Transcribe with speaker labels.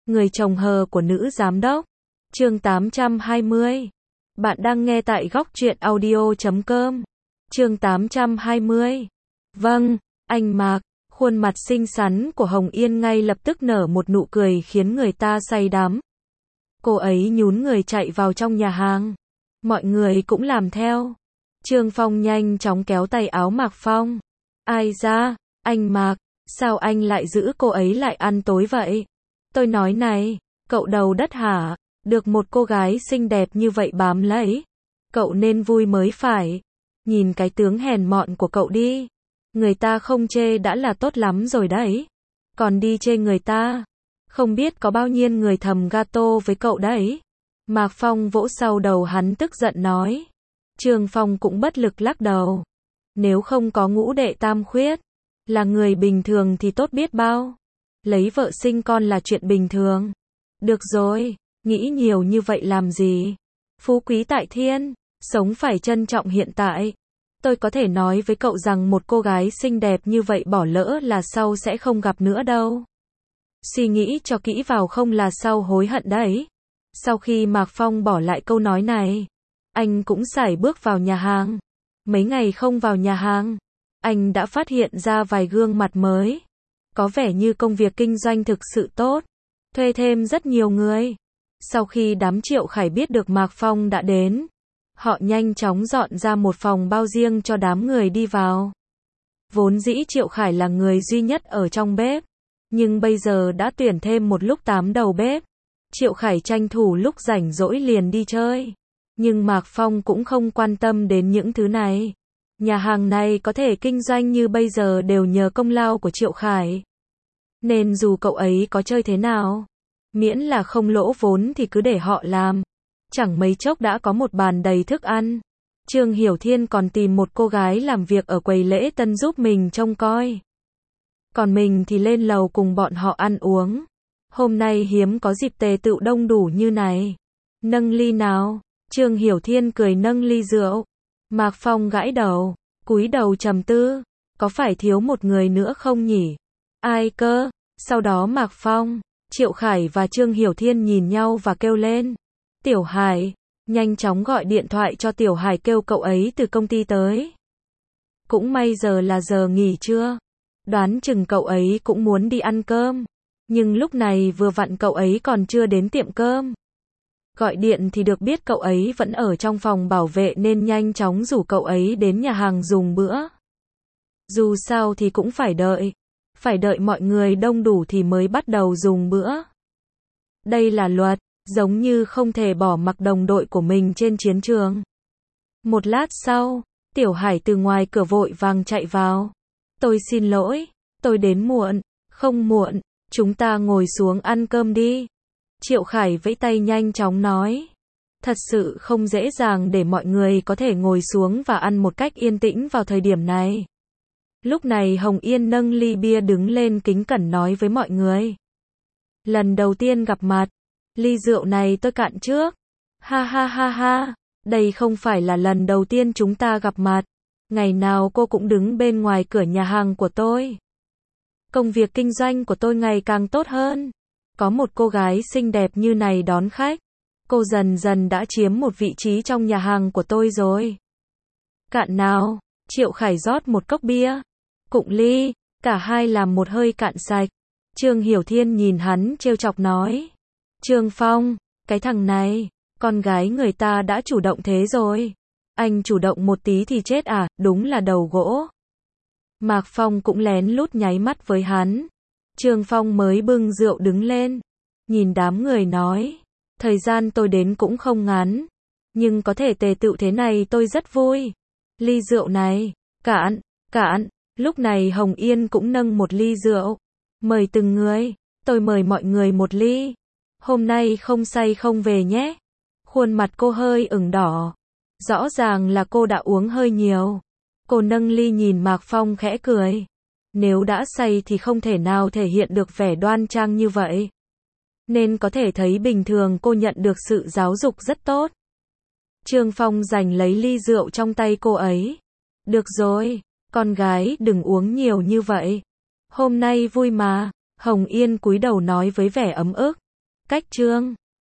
Speaker 1: Người chồng hờ của nữ giám đốc. Chương 820. Bạn đang nghe tại góc truyện audio.com. Chương 820. Vâng, anh Mạc. Khuôn mặt xinh xắn của Hồng Yên ngay lập tức nở một nụ cười khiến người ta say đắm. Cô ấy nhún người chạy vào trong nhà hàng. Mọi người cũng làm theo. Trương Phong nhanh chóng kéo tay áo Mạc Phong. Ai ra, anh Mạc, sao anh lại giữ cô ấy lại ăn tối vậy? Tôi nói này, cậu đầu đất hả? Được một cô gái xinh đẹp như vậy bám lấy. Cậu nên vui mới phải. Nhìn cái tướng hèn mọn của cậu đi. Người ta không chê đã là tốt lắm rồi đấy. Còn đi chê người ta. Không biết có bao nhiêu người thầm gato với cậu đấy. Mạc Phong vỗ sau đầu hắn tức giận nói. Trương Phong cũng bất lực lắc đầu. Nếu không có ngũ đệ tam khuyết, là người bình thường thì tốt biết bao. Lấy vợ sinh con là chuyện bình thường. Được rồi, nghĩ nhiều như vậy làm gì? Phú quý tại thiên, sống phải trân trọng hiện tại. Tôi có thể nói với cậu rằng một cô gái xinh đẹp như vậy bỏ lỡ là sau sẽ không gặp nữa đâu. Suy nghĩ cho kỹ vào không là sau hối hận đấy. Sau khi Mạc Phong bỏ lại câu nói này, anh cũng sải bước vào nhà hàng. Mấy ngày không vào nhà hàng, anh đã phát hiện ra vài gương mặt mới. Có vẻ như công việc kinh doanh thực sự tốt, thuê thêm rất nhiều người. Sau khi đám Triệu Khải biết được Mạc Phong đã đến, họ nhanh chóng dọn ra một phòng bao riêng cho đám người đi vào. Vốn dĩ Triệu Khải là người duy nhất ở trong bếp, nhưng bây giờ đã tuyển thêm một lúc 8 đầu bếp. Triệu Khải tranh thủ lúc rảnh rỗi liền đi chơi. Nhưng Mạc Phong cũng không quan tâm đến những thứ này. Nhà hàng này có thể kinh doanh như bây giờ đều nhờ công lao của Triệu Khải. Nên dù cậu ấy có chơi thế nào, miễn là không lỗ vốn thì cứ để họ làm. Chẳng mấy chốc đã có một bàn đầy thức ăn. Trương Hiểu Thiên còn tìm một cô gái làm việc ở quầy lễ tân giúp mình trông coi. Còn mình thì lên lầu cùng bọn họ ăn uống. Hôm nay hiếm có dịp tề tựu đông đủ như này. Nâng ly nào? Trương Hiểu Thiên cười nâng ly rượu. Mạc Phong gãi đầu, cúi đầu trầm tư. Có phải thiếu một người nữa không nhỉ? Ai cơ? Sau đó Mạc Phong, Triệu Khải và Trương Hiểu Thiên nhìn nhau và kêu lên. Tiểu Hải, nhanh chóng gọi điện thoại cho Tiểu Hải kêu cậu ấy từ công ty tới. Cũng may giờ là giờ nghỉ trưa. Đoán chừng cậu ấy cũng muốn đi ăn cơm. Nhưng lúc này vừa vặn cậu ấy còn chưa đến tiệm cơm. Gọi điện thì được biết cậu ấy vẫn ở trong phòng bảo vệ nên nhanh chóng rủ cậu ấy đến nhà hàng dùng bữa. Dù sao thì cũng phải đợi mọi người đông đủ thì mới bắt đầu dùng bữa. Đây là luật, giống như không thể bỏ mặc đồng đội của mình trên chiến trường. Một lát sau, Tiểu Hải từ ngoài cửa vội vàng chạy vào. Tôi xin lỗi, tôi đến muộn. Không muộn, chúng ta ngồi xuống ăn cơm đi. Triệu Khải vẫy tay nhanh chóng nói. Thật sự không dễ dàng để mọi người có thể ngồi xuống và ăn một cách yên tĩnh vào thời điểm này. Lúc này Hồng Yên nâng ly bia đứng lên kính cẩn nói với mọi người. Lần đầu tiên gặp mặt, ly rượu này tôi cạn trước. Ha ha ha ha, đây không phải là lần đầu tiên chúng ta gặp mặt. Ngày nào cô cũng đứng bên ngoài cửa nhà hàng của tôi. Công việc kinh doanh của tôi ngày càng tốt hơn. Có một cô gái xinh đẹp như này đón khách. Cô dần dần đã chiếm một vị trí trong nhà hàng của tôi rồi. Cạn nào, Triệu Khải rót một cốc bia. Cụng ly, cả hai làm một hơi cạn sạch. Trương Hiểu Thiên nhìn hắn trêu chọc nói. Trương Phong, cái thằng này, con gái người ta đã chủ động thế rồi. Anh chủ động một tí thì chết à, đúng là đầu gỗ. Mạc Phong cũng lén lút nháy mắt với hắn. Trương Phong mới bưng rượu đứng lên. Nhìn đám người nói. Thời gian tôi đến cũng không ngắn. Nhưng có thể tề tựu thế này tôi rất vui. Ly rượu này, cạn. Lúc này Hồng Yên cũng nâng một ly rượu. Mời từng người. Tôi mời mọi người một ly. Hôm nay không say không về nhé. Khuôn mặt cô hơi ửng đỏ. Rõ ràng là cô đã uống hơi nhiều. Cô nâng ly nhìn Mạc Phong khẽ cười. Nếu đã say thì không thể nào thể hiện được vẻ đoan trang như vậy. Nên có thể thấy bình thường cô nhận được sự giáo dục rất tốt. Trương Phong giành lấy ly rượu trong tay cô ấy. Được rồi, con gái đừng uống nhiều như vậy. Hôm nay vui mà. Hồng Yên cúi đầu nói với vẻ ấm ức. Cách chương